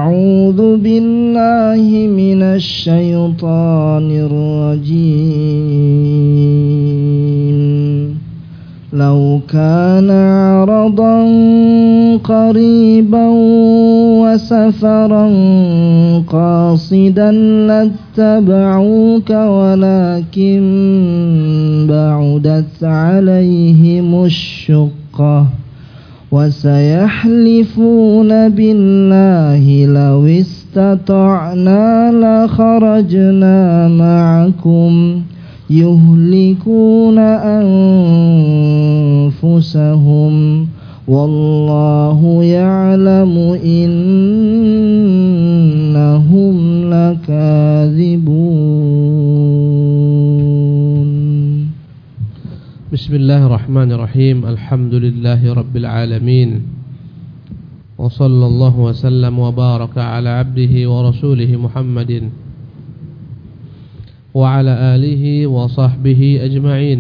أعوذ بالله من الشيطان الرجيم لو كان عرضا قريبا وسفرا قاصدا لاتبعوك ولكن بعدت عليهم الشقة وسيحلفون بالله لو استطعنا لخرجنا معكم يهلكون أنفسهم والله يعلم إنهم لكاذبون. بسم الله الرحمن الرحيم. الحمد لله رب العالمين وصلى الله وسلم وبارك على عبده ورسوله محمد وعلى آله وصحبه أجمعين.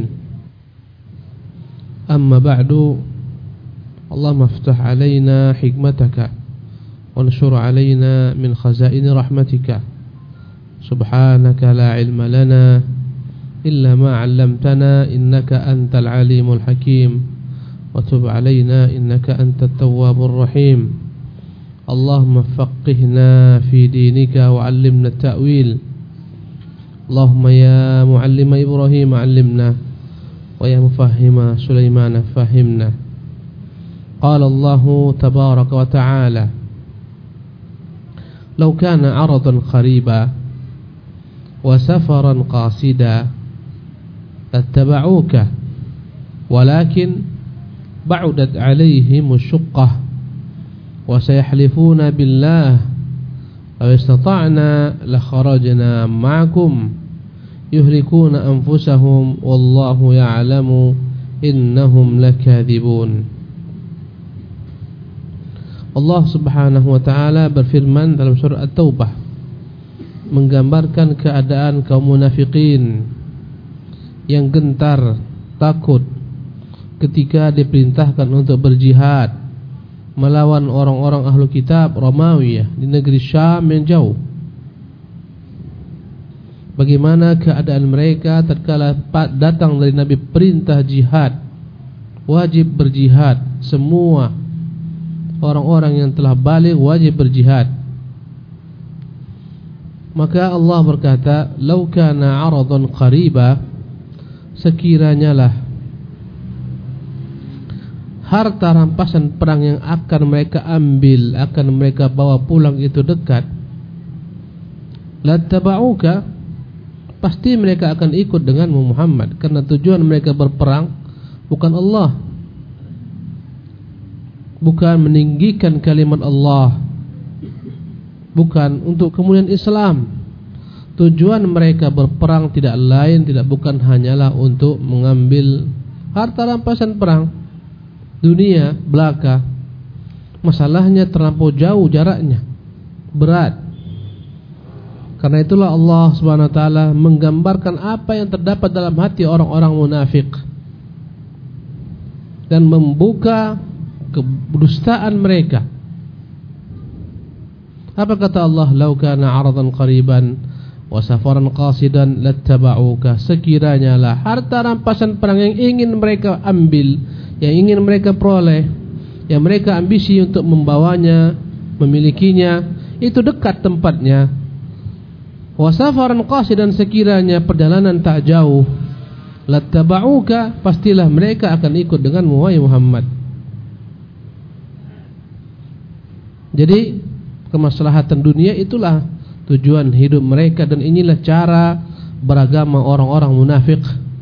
أما بعد، اللهم افتح علينا حكمتك وانشر علينا من خزائن رحمتك سبحانك لا علم لنا إلا ما علمتنا إنك أنت العليم الحكيم وتب علينا إنك أنت التواب الرحيم. اللهم فقهنا في دينك وعلمنا التأويل. اللهم يا معلم إبراهيم علمنا ويا مفهم سليمان فهمنا. قال الله تبارك وتعالى لو كان عرضا قريبا وسفرا قاصدا لاتبعوك ولكن بعدت عليهم الشقة وسيحلفون بالله لو استطعنا لخرجنا معكم يهلكون أنفسهم والله يعلم إنهم لكاذبون. Allah Subhanahu wa taala berfirman dalam surah At-Taubah menggambarkan keadaan kaum munafikin yang gentar, takut ketika diperintahkan untuk berjihad melawan orang-orang ahlu kitab Romawi di negeri Syam yang jauh. Bagaimana keadaan mereka tatkala datang dari Nabi perintah jihad, wajib berjihad, semua orang-orang yang telah baligh wajib berjihad. Maka Allah berkata, "Lau kana 'aradan qariba", sekiranya lah harta rampasan perang yang akan mereka ambil, akan mereka bawa pulang itu dekat, lattaba'uka, pasti mereka akan ikut denganmu Muhammad, karena tujuan mereka berperang bukan Allah, bukan meninggikan kalimat Allah, bukan untuk kemuliaan Islam. Tujuan mereka berperang tidak lain, bukan hanyalah untuk mengambil harta rampasan perang, dunia belaka. Masalahnya terlampau jauh jaraknya, berat. Karena itulah Allah Subhanahu wa taala menggambarkan apa yang terdapat dalam hati orang-orang munafik dan membuka kedustaan mereka. Apa kata Allah? "Lau kana 'aradan qariban wa safaran qasidan lattaba'uka", sekiranya lah harta rampasan perang yang ingin mereka ambil, yang ingin mereka peroleh, yang mereka ambisi untuk membawanya, memilikinya, itu dekat tempatnya. Wa safaran qasidan, sekiranya perjalanan tak jauh, lattaba'uka, pastilah mereka akan ikut denganmu wahai Muhammad. Jadi kemaslahatan dunia itulah tujuan hidup mereka, dan inilah cara beragama orang-orang munafik.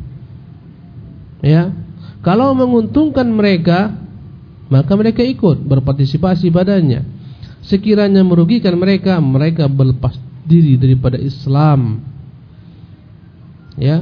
Ya, kalau menguntungkan mereka, maka mereka ikut berpartisipasi padanya. Sekiranya merugikan mereka, mereka berlepas diri daripada Islam. Ya,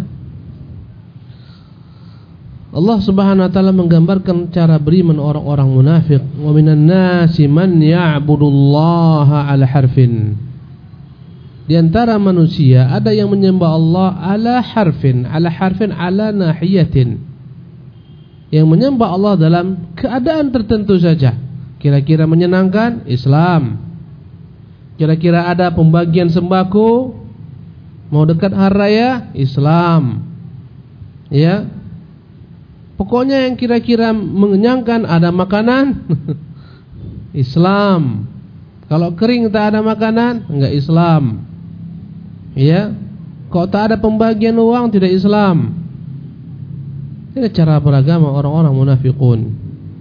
Allah Subhanahu wa taala menggambarkan cara beriman orang-orang munafik. Wa minan nasi man ya'budullaha 'ala harfin. Di antara manusia ada yang menyembah Allah ala harfin, ala nahiyatin. Yang menyembah Allah dalam keadaan tertentu saja. Kira-kira menyenangkan, Islam. Kira-kira ada pembagian sembako, mau dekat hari raya, Islam. Ya. Pokoknya yang kira-kira mengenyangkan, ada makanan, Islam. Kalau kering tak ada makanan, enggak Islam. Ya. Kok tak ada pembagian uang, tidak Islam. Ini cara beragama orang-orang munafiqun.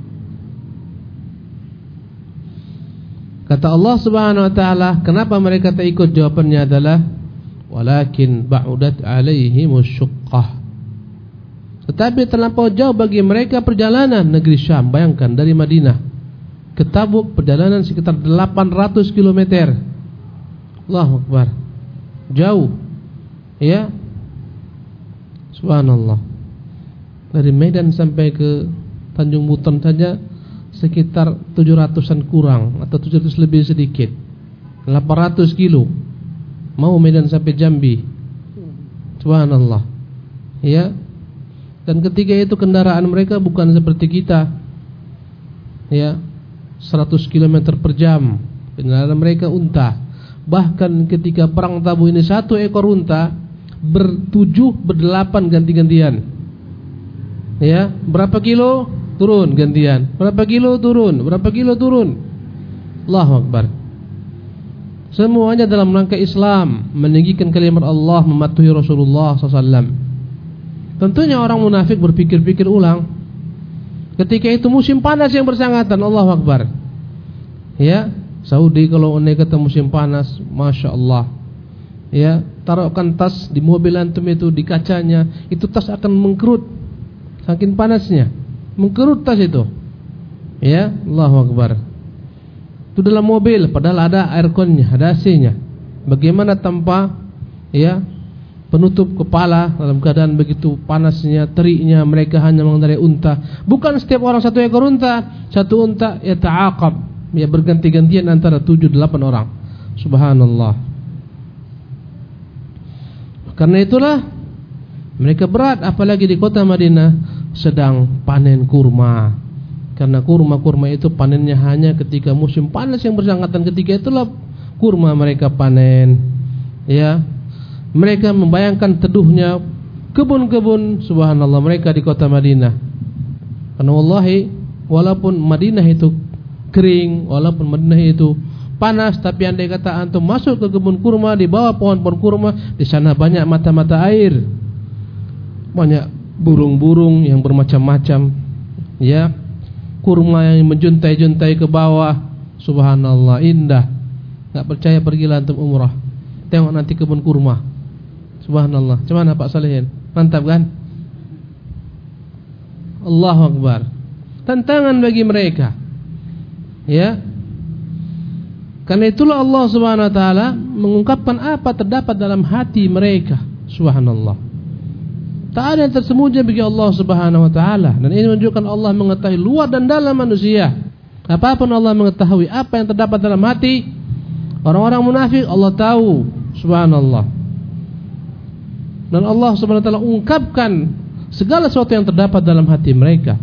Kata Allah Subhanahu wa taala, kenapa mereka tak ikut? Jawabannya adalah walakin ba'udat 'alaihimus syuqqah. Tetapi terlampau jauh bagi mereka perjalanan negeri Syam. Bayangkan dari Madinah ke Tabuk perjalanan sekitar 800 km. Allahu Akbar. Jauh. Ya. Subhanallah. Dari Medan sampai ke Tanjung Buton saja sekitar 700-an kurang atau 700 lebih sedikit. 800 kilo. Mau Medan sampai Jambi. Subhanallah. Ya. Dan ketika itu kendaraan mereka bukan seperti kita. Ya. 100 km per jam. Kendaraan mereka unta. Bahkan ketika perang Tabuk ini 1 ekor unta berdelapan ganti-gantian. Ya, berapa kilo turun gantian, berapa kilo turun, berapa kilo turun. Allahu Akbar. Semuanya dalam rangka Islam, meninggikan kalimat Allah, mematuhi Rasulullah SAW. Tentunya orang munafik berpikir-pikir ulang. Ketika itu musim panas yang bersangatan, Allahu Akbar. Ya, Saudi kalau naik kata musim panas, Masya Allah. Ya, taruhkan tas di mobil antum itu, di kacanya, itu tas akan mengkerut. Saking panasnya, mengkerut tas itu. Ya, Allahu Akbar. Itu dalam mobil, padahal ada airconnya, ada AC-nya. Bagaimana tanpa ya penutup kepala dalam keadaan begitu panasnya, teriknya, mereka hanya mengendarai unta. Bukan setiap orang 1 ekor unta, 1 unta ya ta'aqab, ya berganti-gantian antara 7-8 orang. Subhanallah. Karena itulah mereka berat, apalagi di kota Madinah sedang panen kurma. Karena kurma-kurma itu panennya hanya ketika musim panas yang bersangkutan. Ketika itulah kurma mereka panen. Ya, mereka membayangkan teduhnya kebun-kebun, subhanallah, mereka di kota Madinah. Karena wallahi, walaupun Madinah itu kering, walaupun Madinah itu panas, tapi andai kata antum masuk ke kebun kurma, di bawah pohon-pohon kurma, di sana banyak mata-mata air. Banyak burung-burung yang bermacam-macam, ya, kurma yang menjuntai-juntai ke bawah. Subhanallah, indah. Enggak percaya pergilah antum umrah, tengok nanti kebun kurma. Subhanallah. Macam mana Pak Salihin? Mantap kan? Allahu Akbar. Tantangan bagi mereka. Ya. Karena itulah Allah Subhanahu wa taala mengungkapkan apa terdapat dalam hati mereka. Subhanallah. Tak ada yang tersembunyi bagi Allah Subhanahu wa taala, dan ini menunjukkan Allah mengetahui luar dan dalam manusia. Apapun Allah mengetahui apa yang terdapat dalam hati orang-orang munafik, Allah tahu. Subhanallah. Dan Allah Subhanahu wa taala ungkapkan segala sesuatu yang terdapat dalam hati mereka.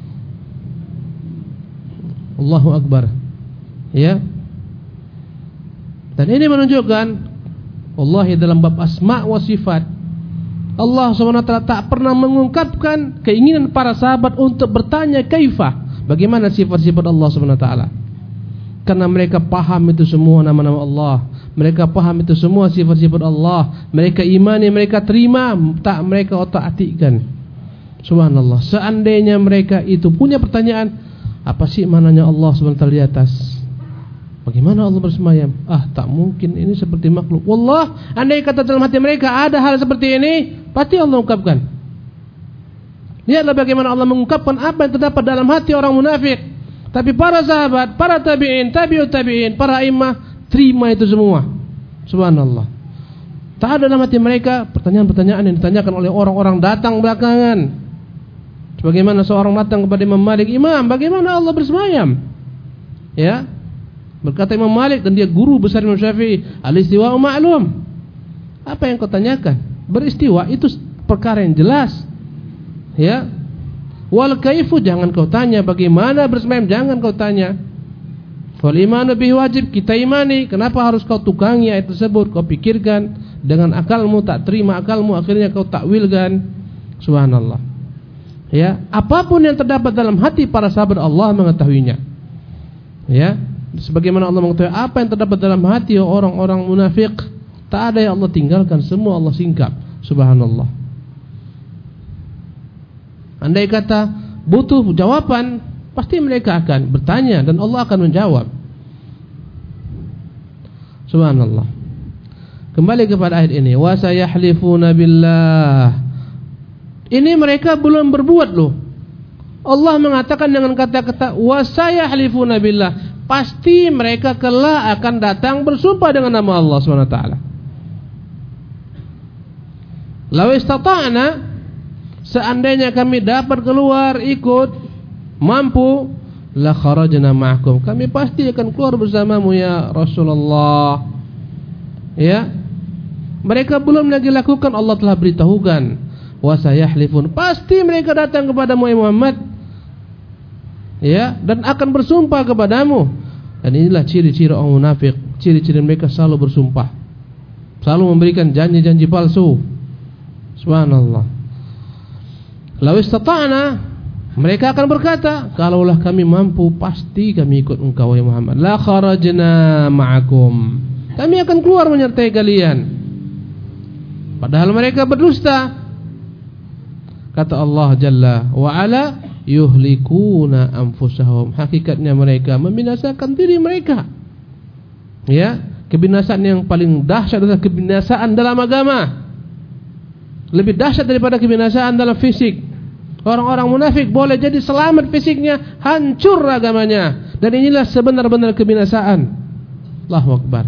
Allahu Akbar. Ya. Dan ini menunjukkan wallahi dalam bab asma wa sifat, Allah SWT tak pernah mengungkapkan keinginan para sahabat untuk bertanya kaifah, bagaimana sifat-sifat Allah SWT. Karena mereka paham itu semua nama-nama Allah, mereka paham itu semua sifat-sifat Allah, mereka imani, mereka terima, tak mereka otak-atikkan. Subhanallah. Seandainya mereka itu punya pertanyaan, apa sih mananya Allah SWT di atas? Bagaimana Allah bersemayam? Tak mungkin, ini seperti makhluk. Wallah, andai kata dalam hati mereka ada hal seperti ini, pasti Allah ungkapkan. Lihatlah bagaimana Allah mengungkapkan apa yang terdapat dalam hati orang munafik. Tapi para sahabat, para tabi'in, tabi'ut tabi'in, para imam terima itu semua. Subhanallah. Tak ada dalam hati mereka pertanyaan-pertanyaan yang ditanyakan oleh orang-orang datang belakangan. Sebagaimana seorang datang kepada Imam Malik, "Imam, bagaimana Allah bersemayam?" Ya. Berkata Imam Malik, dan dia guru besar Imam Syafi'i, "Al-istiwa'u ma'lum." Apa yang kau tanyakan? Beristiwa itu perkara yang jelas. Ya. Wal kaifu jangan kau tanya, bagaimana bersemayam jangan kau tanya. Fal imanu bihi wajib, kita imani. Kenapa harus kau tukangi ayat tersebut? Kau pikirkan dengan akalmu, tak terima akalmu, akhirnya kau takwilkan. Subhanallah. Ya, apapun yang terdapat dalam hati para sahabat, Allah mengetahuinya. Ya, sebagaimana Allah mengetahui apa yang terdapat dalam hati orang-orang munafik, tak ada yang Allah tinggalkan, semua Allah singkap. Subhanallah. Andai kata butuh jawaban, pasti mereka akan bertanya dan Allah akan menjawab. Subhanallah. Kembali kepada ayat ini, wa sayahlifuna billah. Ini mereka belum berbuat loh. Allah mengatakan dengan kata-kata wa sayahlifuna billah, pasti mereka kelak akan datang bersumpah dengan nama Allah Subhanahu wa taala. Law istata'na, seandainya kami dapat keluar ikut, mampu, la kharajna ma'akum, kami pasti akan keluar bersamamu ya Rasulullah. Ya, mereka belum lagi lakukan, Allah telah beritahukan, wa sayahlifun, pasti mereka datang kepadamu ya Muhammad, ya, dan akan bersumpah kepadamu. Dan inilah ciri-ciri orang munafik, ciri-ciri mereka selalu bersumpah, selalu memberikan janji-janji palsu. Subhanallah. Law istata'na, mereka akan berkata, kalaulah kami mampu, pasti kami ikut engkau ya Muhammad. La kharajna ma'akum, kami akan keluar menyertai kalian. Padahal mereka berdusta. Kata Allah Jalla wa Ala, yuhlikuna anfusahum, hakikatnya mereka membinasakan diri mereka. Ya, kebinasaan yang paling dahsyat adalah kebinasaan dalam agama. Lebih dahsyat daripada kebinasaan dalam fisik. Orang-orang munafik boleh jadi selamat fisiknya, hancur agamanya. Dan inilah sebenar-benar kebinasaan. Allahu Akbar.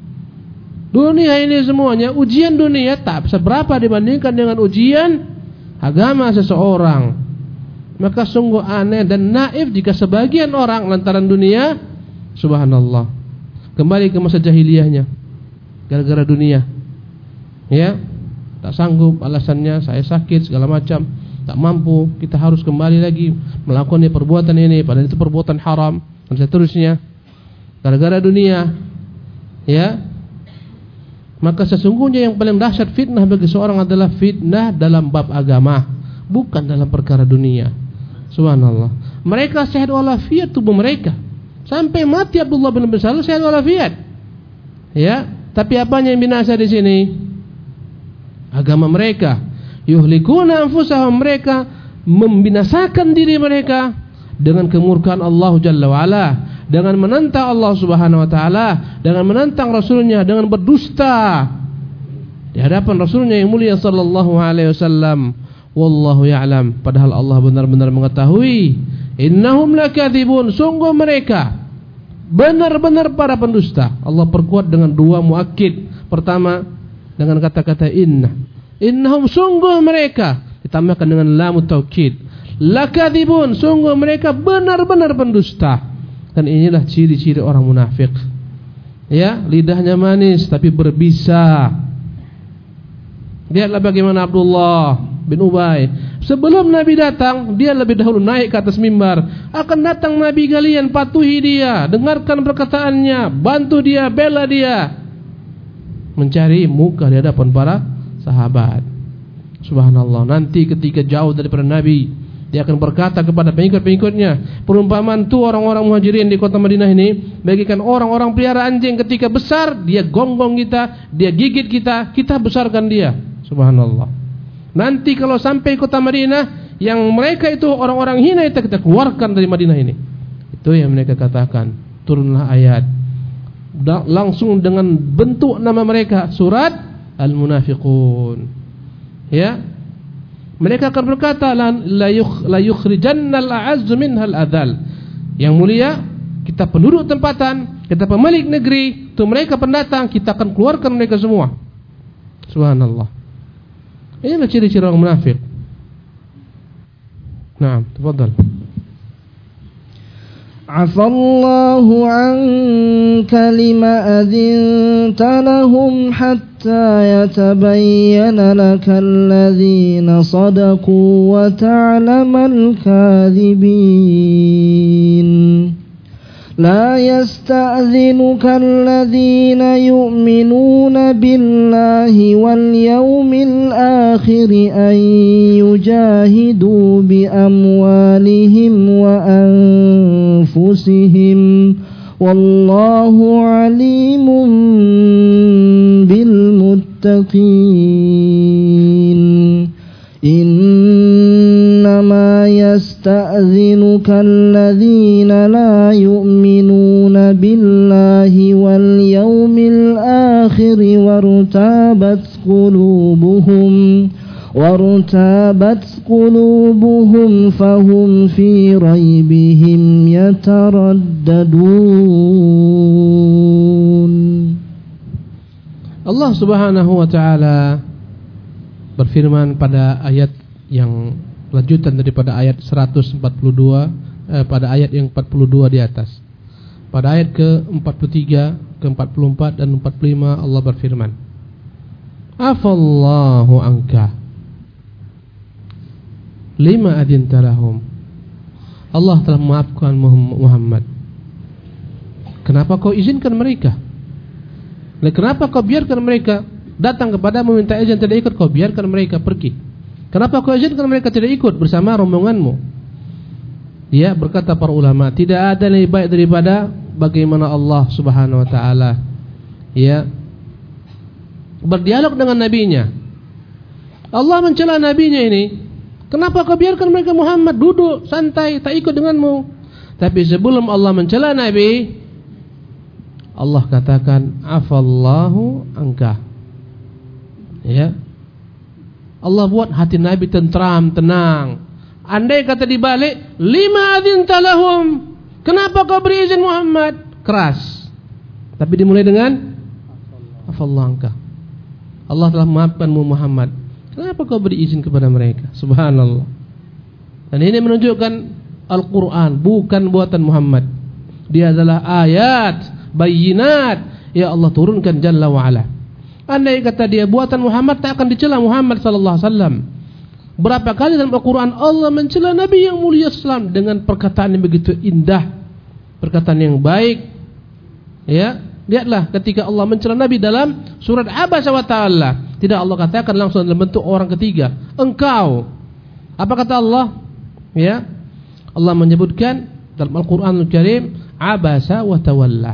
Dunia ini semuanya, ujian dunia tak seberapa dibandingkan dengan ujian agama seseorang. Maka sungguh aneh dan naif jika sebagian orang lantaran dunia, subhanallah, kembali ke masa jahiliyahnya gara-gara dunia. Ya, tak sanggup, alasannya saya sakit segala macam, tak mampu, kita harus kembali lagi melakukan perbuatan ini, padahal itu perbuatan haram dan seterusnya, gara-gara dunia. Ya, maka sesungguhnya yang paling dahsyat fitnah bagi seorang adalah fitnah dalam bab agama, bukan dalam perkara dunia. Subhanallah. Mereka sehat walafiat tubuh mereka, sampai mati Abdullah bin Salul sehat walafiat. Ya, tapi apanya yang binasa di sini? Agama mereka. Yuhlikuna anfusahum, mereka membinasakan diri mereka dengan kemurkaan Allah Jalla wa Ala, dengan menentang Allah Subhanahu wa taala, dengan menentang Rasulnya, dengan berdusta di hadapan Rasulnya yang mulia sallallahu alaihi wasallam. Wallahu ya'lam, padahal Allah benar-benar mengetahui. Innahum lakadzibun, sungguh mereka benar-benar para pendusta. Allah perkuat dengan dua muakkid. Pertama dengan kata-kata inna. Innahum, sungguh mereka, ditambahkan dengan lam taukid. Lakadzibun, sungguh mereka benar-benar pendusta. Dan inilah ciri-ciri orang munafik. Ya, lidahnya manis tapi berbisa. Lihatlah bagaimana Abdullah bin Ubay, sebelum Nabi datang, dia lebih dahulu naik ke atas mimbar. Akan datang Nabi kalian, patuhi dia, dengarkan perkataannya, bantu dia, bela dia, mencari muka di hadapan para sahabat. Subhanallah. Nanti ketika jauh daripada Nabi, dia akan berkata kepada pengikut-pengikutnya, perumpamaan tu orang-orang muhajirin di kota Madinah ini bagikan orang-orang pelihara anjing, ketika besar dia gonggong kita, dia gigit kita, kita besarkan dia. Subhanallah. Nanti kalau sampai kota Madinah, yang mereka itu orang-orang hina itu kita keluarkan dari Madinah ini. Itu yang mereka katakan. Turunlah ayat langsung dengan bentuk nama mereka, surat Al-Munafiqun. Ya, mereka akan berkata, la yukhrijannal a'azzu minhal adzal. Yang mulia, kita penduduk tempatan, kita pemilik negeri, itu mereka pendatang, kita akan keluarkan mereka semua. Subhanallah. Inilah ciri-ciri orang munafik. Naam, tafadhal. Afallahu anka lima adzinta lahum hatta yatabayyana lakal ladzina sadaqu wa ta'lamal kadhibin. لا يستأذنك الذين يؤمنون بالله واليوم الآخر أن يجاهدوا بأموالهم وأنفسهم والله عليم بالمتقين إنما يستأذنك الذين لا يؤمنون بالله واليوم الآخر وارتابت قلوبهم فهم في ريبهم يترددون. Allah Subhanahu wa taala berfirman pada ayat yang lanjutan daripada ayat 142 pada ayat yang 42 di atas. Pada ayat ke-43, ke-44 dan 45 Allah berfirman, Afallahu anka lima adinta lahum. Allah telah memaafkan Muhammad. Kenapa kau izinkan mereka? Dan kenapa kau biarkan mereka datang kepada meminta izin tidak ikut, kau biarkan mereka pergi? Kenapa kau izinkan mereka tidak ikut bersama rombonganmu? Dia berkata para ulama, tidak ada yang lebih baik daripada bagaimana Allah Subhanahu wa taala berdialog dengan nabinya. Allah mencela nabinya ini, kenapa kau biarkan mereka Muhammad duduk santai tak ikut denganmu? Tapi sebelum Allah mencela nabi, Allah katakan afallahu anka. Ya. Allah buat hati nabi tentram, tenang. Andai kata dibalik, lima adzinta lahum, kenapa kau beri izin Muhammad? Keras. Tapi dimulai dengan afallahu anka. Allah telah memaafkanmu Muhammad. Kenapa kau beri izin kepada mereka? Subhanallah. Dan ini menunjukkan Al-Quran bukan buatan Muhammad. Dia adalah ayat, bayyinat ya Allah turunkan Jalla wa'ala. Andai kata dia buatan Muhammad, tak akan dicela Muhammad sallallahu alaihi wasallam. Berapa kali dalam Al-Quran Allah mencela Nabi yang mulia Islam dengan perkataan yang begitu indah, perkataan yang baik. Ya, lihatlah ketika Allah mencela Nabi dalam surat Abasa wa Ta'ala, tidak Allah katakan langsung dalam bentuk orang ketiga, engkau. Apa kata Allah? Ya, Allah menyebutkan dalam Al-Quranul Karim Abasa wa Tawalla,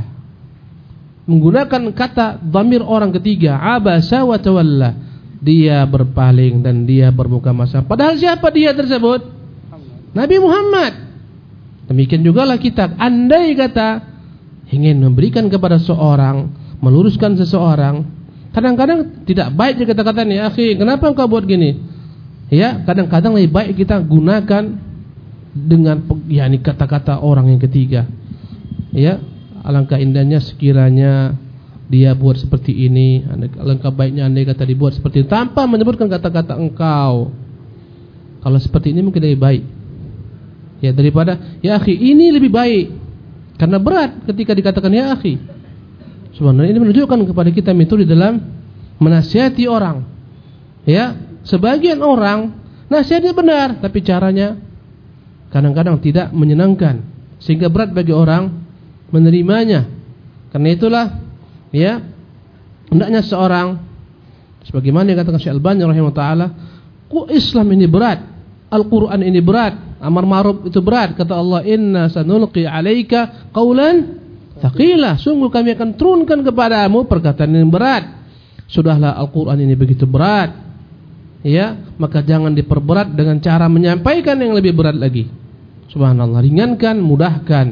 menggunakan kata dhamir orang ketiga, Abasa wa Tawalla. Dia berpaling dan dia bermuka masam. Padahal siapa dia tersebut? Nabi Muhammad. Demikian jugalah kita. Andai kata ingin memberikan kepada seorang, meluruskan seseorang, kadang-kadang tidak baik dia kata-kata ni, akhi, kenapa engkau buat gini? Ya, kadang-kadang lebih baik kita gunakan dengan kata-kata orang yang ketiga. Ya, alangkah indahnya sekiranya dia buat seperti ini, alangkah baiknya andai kata dibuat seperti itu, tanpa menyebutkan kata-kata engkau. Kalau seperti ini mungkin lebih baik. Ya, daripada ya akhi, ini lebih baik. Karena berat ketika dikatakan ya akhi. Sebenarnya ini menunjukkan kepada kita metode dalam menasihati orang. Ya, sebagian orang nasihatnya benar, tapi caranya kadang-kadang tidak menyenangkan, sehingga berat bagi orang menerimanya. Karena itulah ya, hendaknya seorang, sebagaimana yang katakan Syekh Al-Albani rahimahullah taala, Islam ini berat, Al-Quran ini berat, amar ma'ruf itu berat. Kata Allah, inna sanulqi alaika qawlan thaqila, sungguh kami akan turunkan kepadamu perkataan yang berat. Sudahlah Al-Quran ini begitu berat, ya, maka jangan diperberat dengan cara menyampaikan yang lebih berat lagi. Subhanallah, ringankan, mudahkan.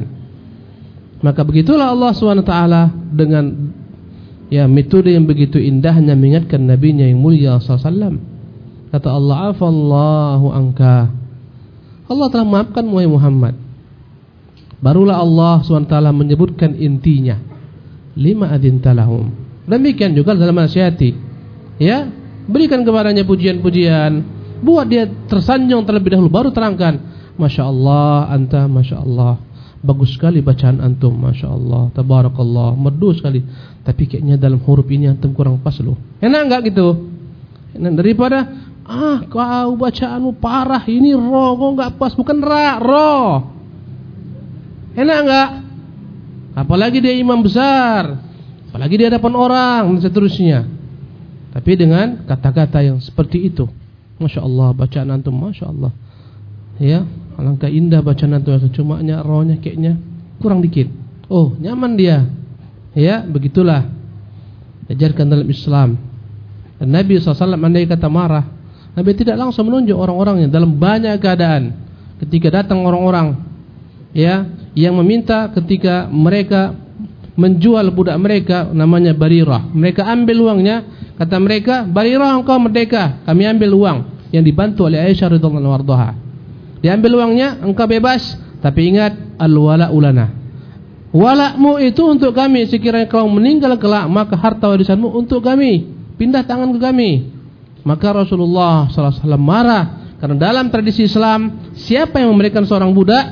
Maka begitulah Allah SWT dengan ya metode yang begitu indahnya mengingatkan nabinya yang mulia SAW. Kata Allah, afallahu anka, Allah telah maafkan Muhammad. Barulah Allah SWT menyebutkan intinya, lima adzinta lahum. Demikian juga dalam nasihati, ya, berikan kepadanya pujian-pujian, buat dia tersanjung terlebih dahulu, baru terangkan, Masya Allah, anta, Masya Allah, bagus sekali bacaan antum, Masya Allah, tabarakallah, merdu sekali. Tapi kayaknya dalam huruf ini antum kurang pas loh. Enak enggak gitu? Enak daripada kau bacaanmu parah, ini ro kau enggak pas, bukan ra, ro. Enak enggak? apalagi dia imam besar, apalagi di hadapan orang dan seterusnya. Tapi dengan kata-kata yang seperti itu, Masya Allah, bacaan antum Masya Allah, ya, alangkah indah bacaan antum. Cumanya rohnya kayaknya kurang dikit. Oh, nyaman dia. Ya, begitulah diajarkan dalam Islam. Dan Nabi SAW andai kata marah, Nabi tidak langsung menunjuk orang-orangnya dalam banyak keadaan. Ketika datang orang-orang, ya, yang meminta, ketika mereka menjual budak mereka namanya Barirah, mereka ambil uangnya, kata mereka, Barirah engkau merdeka, kami ambil uang, yang dibantu oleh Aisyah radhiyallahu anha. Diambil uangnya, engkau bebas, tapi ingat al-wala'u lana. Wala'mu itu untuk kami, sekiranya kau meninggal kelak, maka harta warisanmu untuk kami, pindah tangan ke kami. Maka Rasulullah SAW marah, karena dalam tradisi Islam, siapa yang memberikan seorang budak,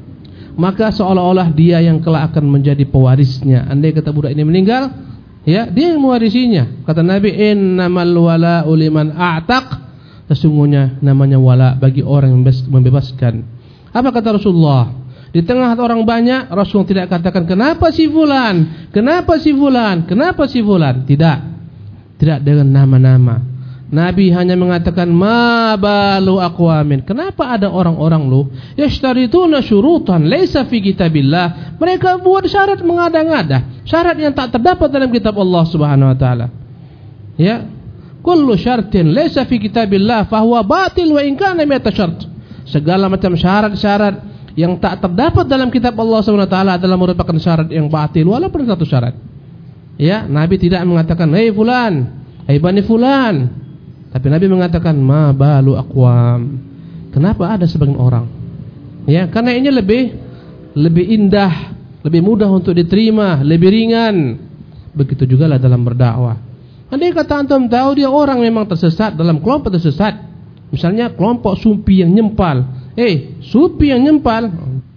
maka seolah-olah dia yang kelak akan menjadi pewarisnya. Andai kata budak ini meninggal, ya, dia yang mewarisinya. Kata Nabi, innamal wala'u liman a'taq, sesungguhnya namanya wala bagi orang yang membebaskan. Apa kata Rasulullah? Di tengah orang banyak, Rasul tidak katakan kenapa si fulan, kenapa si fulan, kenapa si fulan. Tidak dengan nama-nama. Nabi hanya mengatakan ma balu aqwamin. Kenapa ada orang-orang lu yashtarituna syurutan laisa fi kitabillah? Mereka buat syarat mengada-ngada, syarat yang tak terdapat dalam kitab Allah Subhanahu wa taala. Ya, kullu syartin laisa fi kitabillah fahuwa batil wa in kana mi'ata syart. Segala macam syarat-syarat yang tak terdapat dalam kitab Allah Subhanahu wa taala adalah merupakan syarat yang batil walaupun satu syarat. Ya, Nabi tidak mengatakan hei fulan, hei bani fulan. Tapi Nabi mengatakan ma balu aqwam. Kenapa ada sebagian orang? Ya, karena ini lebih indah, lebih mudah untuk diterima, lebih ringan. Begitu juga lah dalam berdakwah. Andai kata antum tahu dia orang memang tersesat dalam kelompok tersesat. Misalnya kelompok sufi yang nyempal. Sufi yang nyempal,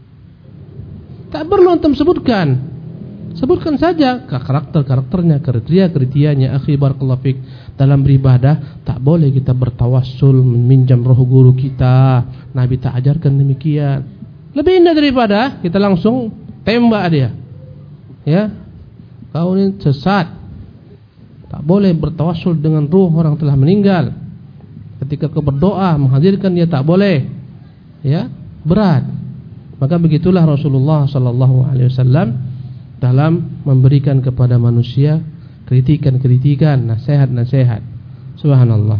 tak perlu antum sebutkan. Sebutkan saja karakternya, kriteria-kriterianya. Akhi barakallahu fik, dalam beribadah tak boleh kita bertawassul meminjam roh guru kita. Nabi tak ajarkan demikian. Lebih indah daripada kita langsung tembak dia. Ya, kau ini sesat. Tak boleh bertawassul dengan ruh orang telah meninggal. Ketika kau berdoa menghadirkan dia tak boleh. Ya, berat. Maka begitulah Rasulullah sallallahu alaihi wasallam dalam memberikan kepada manusia kritikan-kritikan, nasihat-nasihat. Subhanallah.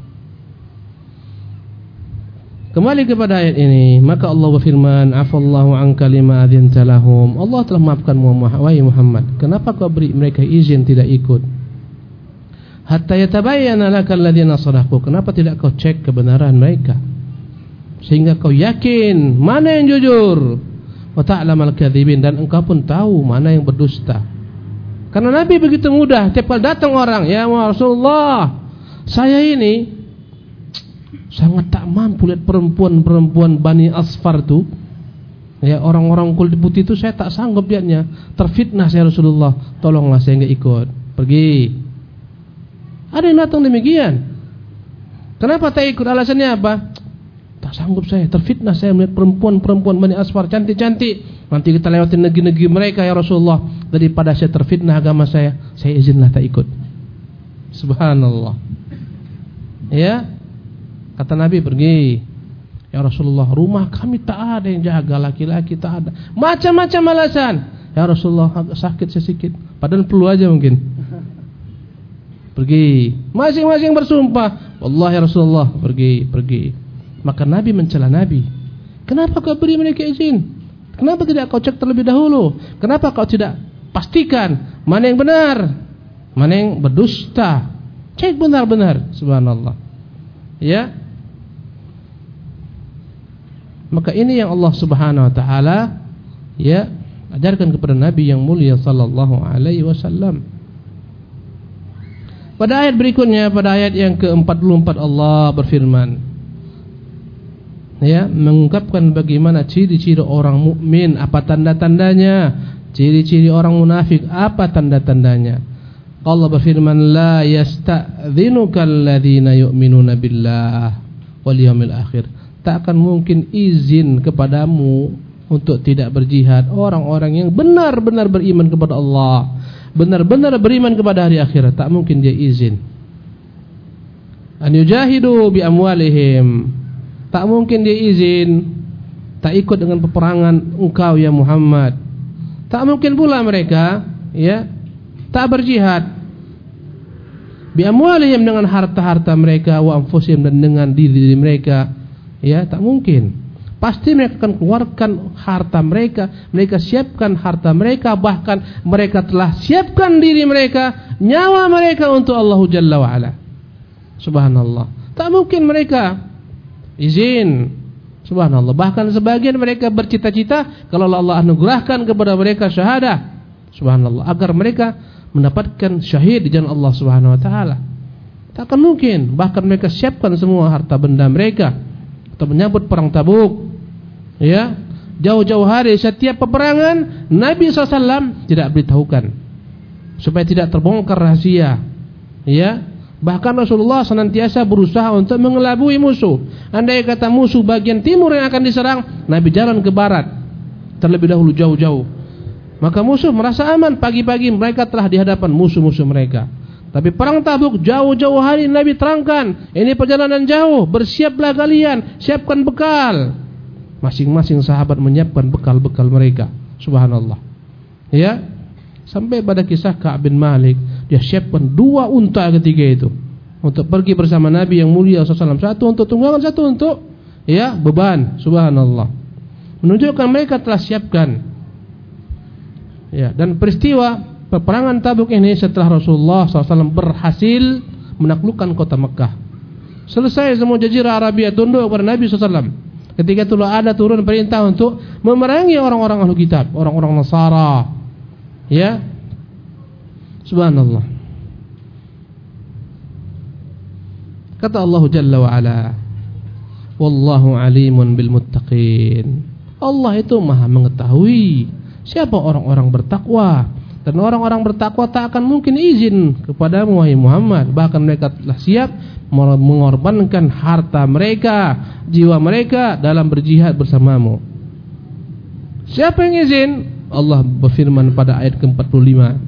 Kembali kepada ayat ini, maka Allah berfirman, "Afallahu anka lima adzinta lahum." Allah telah maafkan Muhammad. Kenapa kau beri mereka izin tidak ikut? Hatta yatabayyana lakal ladzina sadaqu. Kenapa tidak kau cek kebenaran mereka? Sehingga kau yakin mana yang jujur. Wa ta'lamal kadzibin, dan engkau pun tahu mana yang berdusta. Karena Nabi begitu mudah, tiap kali datang orang, ya Rasulullah, saya ini sangat tak mampu lihat perempuan-perempuan Bani Asfar itu. Ya, orang-orang kulit putih itu saya tak sanggup lihatnya. Terfitnah saya Rasulullah, tolonglah saya enggak ikut. Pergi. Ada yang datang demikian. Kenapa tak ikut? Alasannya apa? Tak sanggup saya, terfitnah saya melihat perempuan-perempuan Bani Asfar cantik-cantik. Nanti kita lewatin negeri-negeri mereka ya Rasulullah. Daripada saya terfitnah agama saya izinlah tak ikut. Subhanallah. Ya, kata Nabi, pergi. Ya Rasulullah, rumah kami tak ada yang jaga, laki-laki tak ada. Macam-macam alasan. Ya Rasulullah, agak sakit sedikit. Padahal perlu aja mungkin. Pergi. Masing-masing bersumpah, wallahi ya Rasulullah, pergi. Maka Nabi mencela Nabi. Kenapa kau beri mereka izin? Kenapa tidak kau cek terlebih dahulu? Kenapa kau tidak pastikan mana yang benar, mana yang berdusta? Cek benar-benar. Subhanallah. Ya. Maka ini yang Allah Subhanahu wa taala ya ajarkan kepada Nabi yang mulia sallallahu alaihi wasallam. Pada ayat berikutnya, pada ayat yang ke-44 Allah berfirman, ya, mengungkapkan bagaimana ciri-ciri orang mukmin, apa tanda-tandanya, ciri-ciri orang munafik, apa tanda-tandanya. Allah berfirman, la yasta'dzinukal ladzina yu'minuna billah wal yawmil akhir. Tak akan mungkin izin kepadamu untuk tidak berjihad orang-orang yang benar-benar beriman kepada Allah, benar-benar beriman kepada hari akhirat. Tak mungkin dia izin an yujahidu bi amwalihim. Tak mungkin dia izin tak ikut dengan peperangan engkau ya Muhammad. Tak mungkin pula mereka tak berjihad bi amwalihim, dengan harta-harta mereka, wa anfusihim, dan dengan diri mereka. Tak mungkin. Pasti mereka akan keluarkan harta mereka, mereka siapkan harta mereka, bahkan mereka telah siapkan diri mereka, nyawa mereka untuk Allah Jalla wa Ala. Subhanallah. Tak mungkin mereka izin. Subhanallah. Bahkan sebagian mereka bercita-cita kalau Allah anugerahkan kepada mereka syahadah, subhanallah, agar mereka mendapatkan syahid di jalan Allah Subhanahu wa taala. Tak akan mungkin. Bahkan mereka siapkan semua harta benda mereka untuk menyambut perang Tabuk. Jauh-jauh hari setiap peperangan Nabi SAW tidak beritahukan supaya tidak terbongkar rahasia. Bahkan Rasulullah senantiasa berusaha untuk mengelabui musuh. Andai kata musuh bagian timur yang akan diserang, Nabi jalan ke barat terlebih dahulu jauh-jauh. Maka musuh merasa aman, pagi-pagi mereka telah di hadapan musuh-musuh mereka. Tapi perang Tabuk jauh-jauh hari Nabi terangkan, ini perjalanan jauh, bersiaplah kalian, siapkan bekal. Masing-masing sahabat menyiapkan bekal-bekal mereka. Subhanallah. Sampai pada kisah Ka'ab bin Malik, dia siapkan 2 unta ketika itu untuk pergi bersama Nabi yang mulia SAW. Satu untuk tunggangan, satu untuk beban. Subhanallah. Menunjukkan mereka telah siapkan. Dan peristiwa peperangan Tabuk ini setelah Rasulullah SAW berhasil menaklukkan kota Mekah. Selesai semua jazirah Arabia tunduk kepada Nabi SAW. Ketika itu ada turun perintah untuk memerangi orang-orang ahlu kitab, orang-orang Nasara. Subhanallah. Kata Allah Jalla wa Ala, wallahu alimun bil muttaqin. Allah itu maha mengetahui siapa orang-orang bertakwa. Dan orang-orang bertakwa tak akan mungkin izin kepadamu wahai Muhammad. Bahkan mereka telah siap mengorbankan harta mereka, jiwa mereka dalam berjihad bersamamu. Siapa yang izin? Allah berfirman pada ayat ke-45,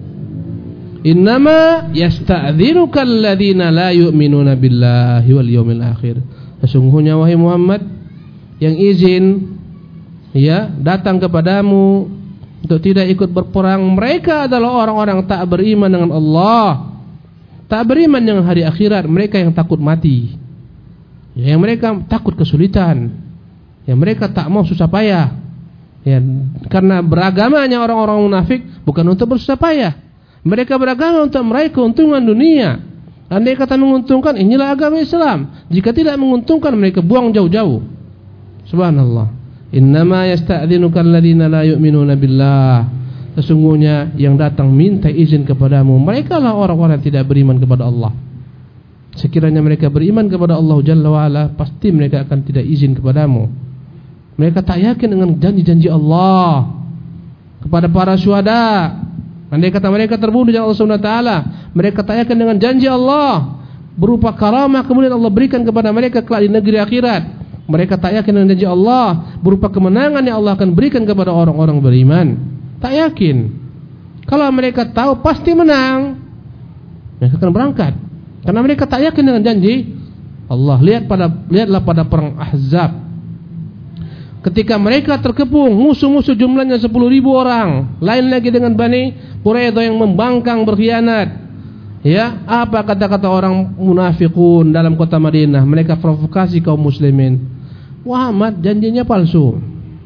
innama yasta'dzinuka alladhina la yu'minuna billahi wal yawmil akhir. Sesungguhnya wahai Muhammad, yang izin datang kepadamu untuk tidak ikut berperang mereka adalah orang-orang tak beriman dengan Allah, tak beriman dengan hari akhirat. Mereka yang takut mati, yang mereka takut kesulitan, yang mereka tak mau susah payah. Karena beragamanya orang-orang munafik bukan untuk bersusah payah. Mereka beragama untuk meraih keuntungan dunia. Andai kata menguntungkan, inilah agama Islam. Jika tidak menguntungkan, mereka buang jauh-jauh. Subhanallah. Innama yasta'dzinuka alladziina la yu'minuna billah. Sesungguhnya yang datang minta izin kepadamu, mereka lah orang-orang yang tidak beriman kepada Allah. Sekiranya mereka beriman kepada Allah Jalla wa Ala, pasti mereka akan tidak izin kepadamu. Mereka tak yakin dengan janji-janji Allah kepada para syuhada. Andai kata mereka terbunuh di jalan Allah Subhanahu wa taala, mereka tak yakin dengan janji Allah berupa karamah kemudian Allah berikan kepada mereka kelak di negeri akhirat. Mereka tak yakin dengan janji Allah berupa kemenangan yang Allah akan berikan kepada orang-orang beriman. Tak yakin. Kalau mereka tahu pasti menang, mereka akan berangkat. Karena mereka tak yakin dengan janji Allah. Lihatlah pada perang Ahzab. Ketika mereka terkepung, musuh-musuh jumlahnya 10.000 orang. Lain lagi dengan Bani Quraidah yang membangkang berkhianat. Apa kata-kata orang munafikun dalam kota Madinah? Mereka provokasi kaum muslimin. Muhammad janjinya palsu.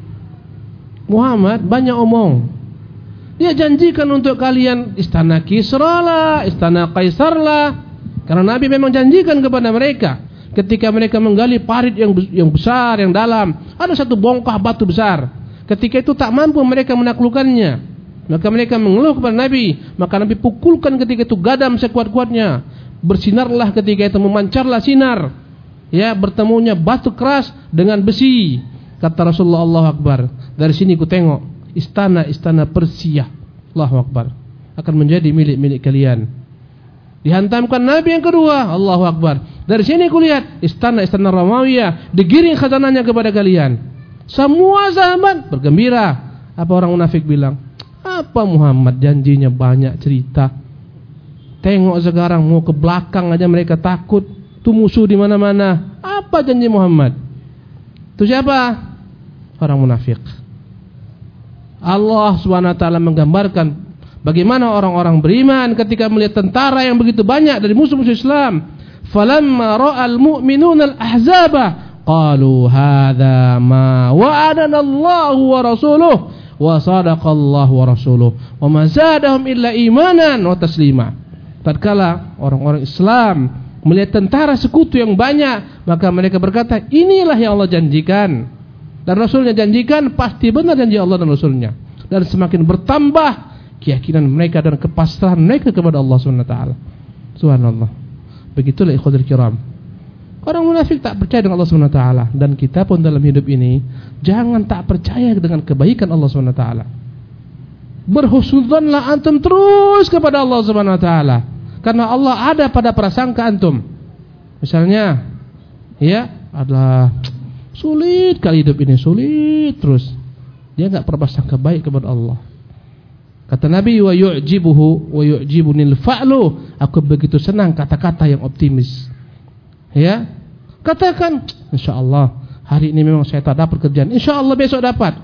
Muhammad banyak omong. Dia janjikan untuk kalian istana Kisra lah, istana Kaisar lah. Karena Nabi memang janjikan kepada mereka. Ketika mereka menggali parit yang besar, yang dalam, ada satu bongkah batu besar. Ketika itu tak mampu mereka menaklukkannya. Maka mereka mengeluh kepada Nabi. Maka Nabi pukulkan ketika itu gadam sekuat-kuatnya. Bersinarlah ketika itu, memancarlah sinar. Bertemunya batu keras dengan besi. Kata Rasulullah, Allahu Akbar, dari sini ku tengok istana-istana Persia, Allahu Akbar, akan menjadi milik-milik kalian. Dihantamkan Nabi yang kedua, Allahu Akbar, dari sini ku lihat istana-istana Romawi, digiring khazanahnya kepada kalian. Semua sahabat bergembira. Apa orang munafik bilang? Apa Muhammad janjinya banyak cerita. Tengok sekarang mau ke belakang aja mereka takut. Tuh musuh di mana-mana. Apa janji Muhammad? Itu siapa? Orang munafik. Allah SWT menggambarkan bagaimana orang-orang beriman ketika melihat tentara yang begitu banyak dari musuh-musuh Islam. Falamma ra'al mu'minuna al-ahzaba qalu hadza ma wa'adana Allah wa rasuluhu wa sadaqallahu wa rasuluhu wa ma zadahum illa imanan wa taslima. Tatkala orang-orang Islam melihat tentara sekutu yang banyak, maka mereka berkata, inilah yang Allah janjikan dan Rasulnya janjikan, pasti benar janji Allah dan Rasulnya. Dan semakin bertambah keyakinan mereka dan kepasrahan mereka kepada Allah SWT. Subhanallah. Begitulah ikhwatul kiram. Orang munafik tak percaya dengan Allah SWT. Dan kita pun dalam hidup ini jangan tak percaya dengan kebaikan Allah SWT. Berhusnudzonlah antum terus kepada Allah SWT, karena Allah ada pada prasangka antum. Misalnya, ya, adalah sulit kali hidup ini, sulit terus. Dia enggak berprasangka baik kepada Allah. Kata Nabi, wa yu'jibuhu wa yu'jibunil fa'lu. Aku begitu senang kata-kata yang optimis. Ya. Katakan, insyaallah hari ini memang saya tak dapat kerjaan, insyaallah besok dapat.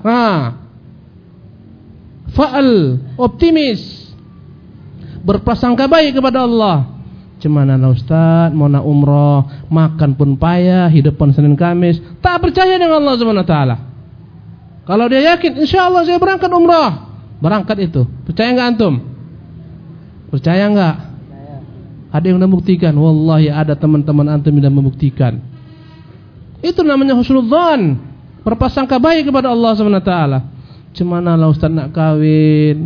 Fa'al, optimis. Berprasangka baik kepada Allah. Cemana Ustaz, mau nak umrah, makan pun payah, hidup pun Senin Kamis, tak percaya dengan Allah SWT. Kalau dia yakin, insyaallah saya berangkat umrah, berangkat itu. Percaya enggak antum? Percaya enggak? Ada yang membuktikan? Wallahi ada teman-teman antum yang membuktikan. Itu namanya husnudzon, berprasangka baik kepada Allah SWT. Cemana Ustaz nak kawin,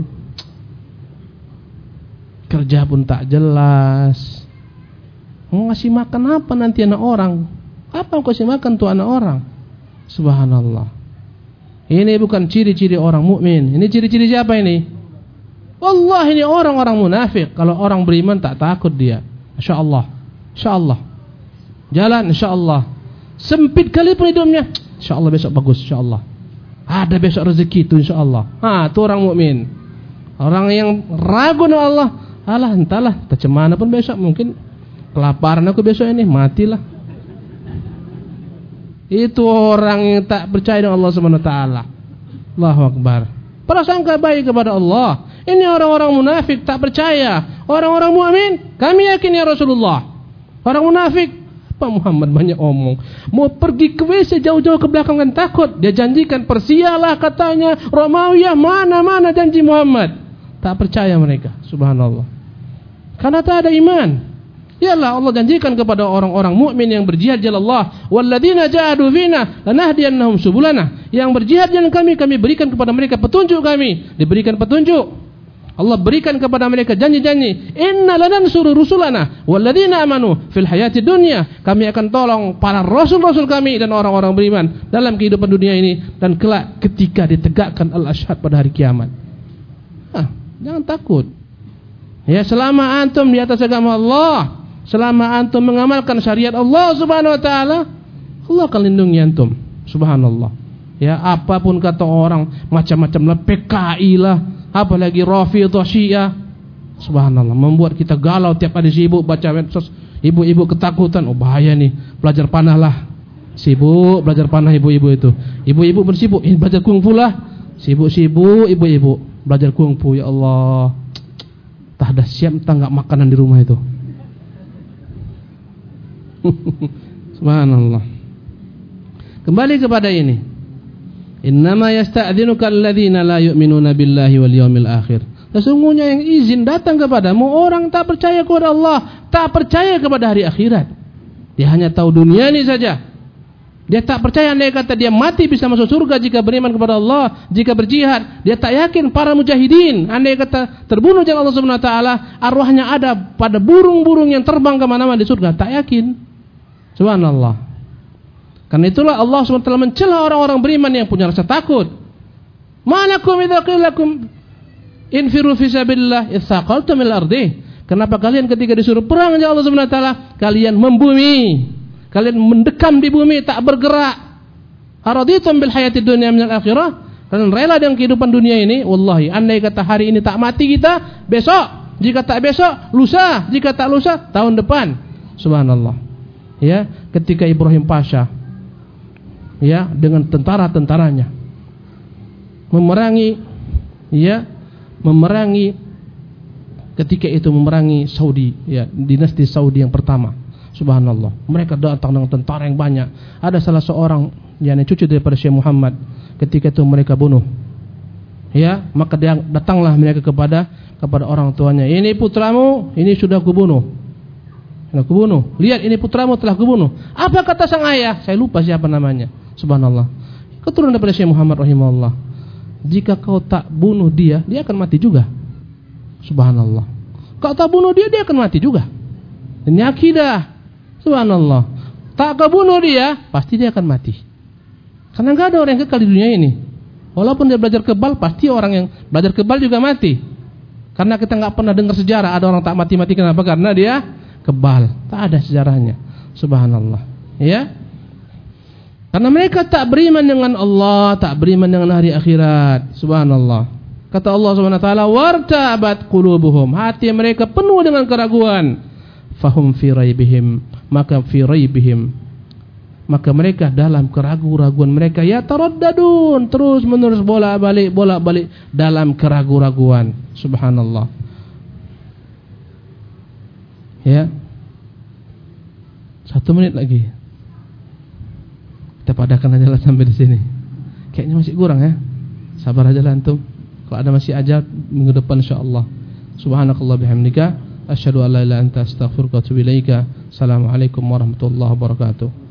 kerja pun tak jelas. Mau ngasih makan apa nanti anak orang? Apa mau kasih makan tuh anak orang? Subhanallah. Ini bukan ciri-ciri orang mukmin. Ini ciri-ciri siapa ini? Wallahi ini orang-orang munafik. Kalau orang beriman tak takut dia. Insyaallah. Insyaallah. Jalan insyaallah. Sempit kali pun hidupnya, insyaallah besok bagus insyaallah. Ada besok rezeki itu insyaallah. Itu orang mukmin. Orang yang ragu dengan Allah, alah entahlah, tercemana pun besok, mungkin kelaparan aku besok ini, matilah. Itu orang yang tak percaya dengan Allah SWT. Allahu Akbar. Prasangka baik kepada Allah. Ini orang-orang munafik tak percaya. Orang-orang mukmin, kami yakin ya Rasulullah. Orang munafik, Pak Muhammad banyak omong. Mau pergi ke WC jauh-jauh ke belakang kan takut. Dia janjikan Persialah katanya, Romawiah, mana-mana janji Muhammad. Tak percaya mereka, subhanallah. Karena tak ada iman. Yalah Allah janjikan kepada orang-orang mukmin yang berjihad jalan Allah, walladzina jahadu fina lanahdiyannahum subulana. Yang berjihad jalan kami berikan kepada mereka petunjuk kami, diberikan petunjuk. Allah berikan kepada mereka janji-janji. Inna lanansuru rusulana walladzina amanu fil hayati dunya. Kami akan tolong para rasul-rasul kami dan orang-orang beriman dalam kehidupan dunia ini dan kelak ketika ditegakkan al-asyhad pada hari kiamat. Jangan takut. Ya, selama antum di atas agama Allah, selama antum mengamalkan syariat Allah Subhanahu wa taala, Allah akan lindungi antum. Subhanallah. Ya, apapun kata orang, macam-macam lah, PKI lah, apalagi Rafidhah Syiah. Subhanallah, membuat kita galau tiap hari sibuk baca medsos. Ibu-ibu ketakutan, oh bahaya nih, belajar panah lah. Sibuk belajar panah ibu-ibu itu. Ibu-ibu bersibuk, belajar kungfu lah. Sibuk-sibuk ibu-ibu belajar kungfu, ya Allah. Tak ada siap tak enggak makanan di rumah itu. Subhanallah. Kembali kepada ini. Innama yasta'dzinuka alladzina la yu'minuna billahi wal yawmil akhir. Sesungguhnya yang izin datang kepadamu orang tak percaya kepada Allah, tak percaya kepada hari akhirat. Dia hanya tahu dunia ini saja. Dia tak percaya, andai kata dia mati bisa masuk surga jika beriman kepada Allah, jika berjihad. Dia tak yakin para mujahidin, andai kata terbunuh jalan Allah Subhanahu wa taala, arwahnya ada pada burung-burung yang terbang ke mana-mana di surga, tak yakin. Subhanallah. Karena itulah Allah SWT mencela orang-orang beriman yang punya rasa takut. Malakum idza qila lakum infiru fi sabilillah itsaqaltum il ardi. Kenapa kalian ketika disuruh perang jalan Allah Subhanahu wa taala, kalian membumi? Kalian mendekam di bumi, tak bergerak. Araditum bil hayatid dunya minal akhirah? Kalian rela dengan kehidupan dunia ini? Wallahi, andai kata hari ini tak mati kita, besok, jika tak besok, lusa, jika tak lusa, tahun depan. Subhanallah. Ya, ketika Ibrahim Pasha, ya, dengan tentara-tentaranya memerangi, ya, ketika itu memerangi Saudi, ya, dinasti Saudi yang pertama. Subhanallah. Mereka datang dengan tentara yang banyak. Ada salah seorang yang cucu daripada Syekh Muhammad. Ketika itu mereka bunuh. Ya, maka datanglah mereka kepada orang tuanya. Ini putramu, ini sudah kubunuh. Lihat, ini putramu telah kubunuh. Apa kata sang ayah? Saya lupa siapa namanya. Subhanallah. Keturunan daripada Syekh Muhammad rahimahullah. Jika kau tak bunuh dia akan mati juga. Subhanallah. Kau tak bunuh dia akan mati juga. Ini akidah. Subhanallah. Tak kau bunuh dia, pasti dia akan mati. Karena enggak ada orang yang kekal di dunia ini. Walaupun dia belajar kebal, pasti orang yang belajar kebal juga mati. Karena kita enggak pernah dengar sejarah ada orang tak mati-mati. Kenapa? Karena dia kebal. Tak ada sejarahnya. Subhanallah. Ya. Karena mereka tak beriman dengan Allah, tak beriman dengan hari akhirat. Subhanallah. Kata Allah Subhanahu wa taala, "Wartabat qulubuhum." Hati mereka penuh dengan keraguan. Fahum fi raibihim, maka mereka dalam keraguan mereka, ya taraddadun, terus menerus bolak-balik dalam keraguan. Subhanallah. Ya. 1 menit lagi. Kita padakan aja lah sampai di sini. Kayaknya masih kurang ya. Sabar aja lah antum. Kalau ada masih aja minggu depan insyaallah. Subhanakallah bihamdika asyhadu an la ilaha illa anta astaghfiruka wa atubu ilaika. Assalamualaikum warahmatullahi wabarakatuh.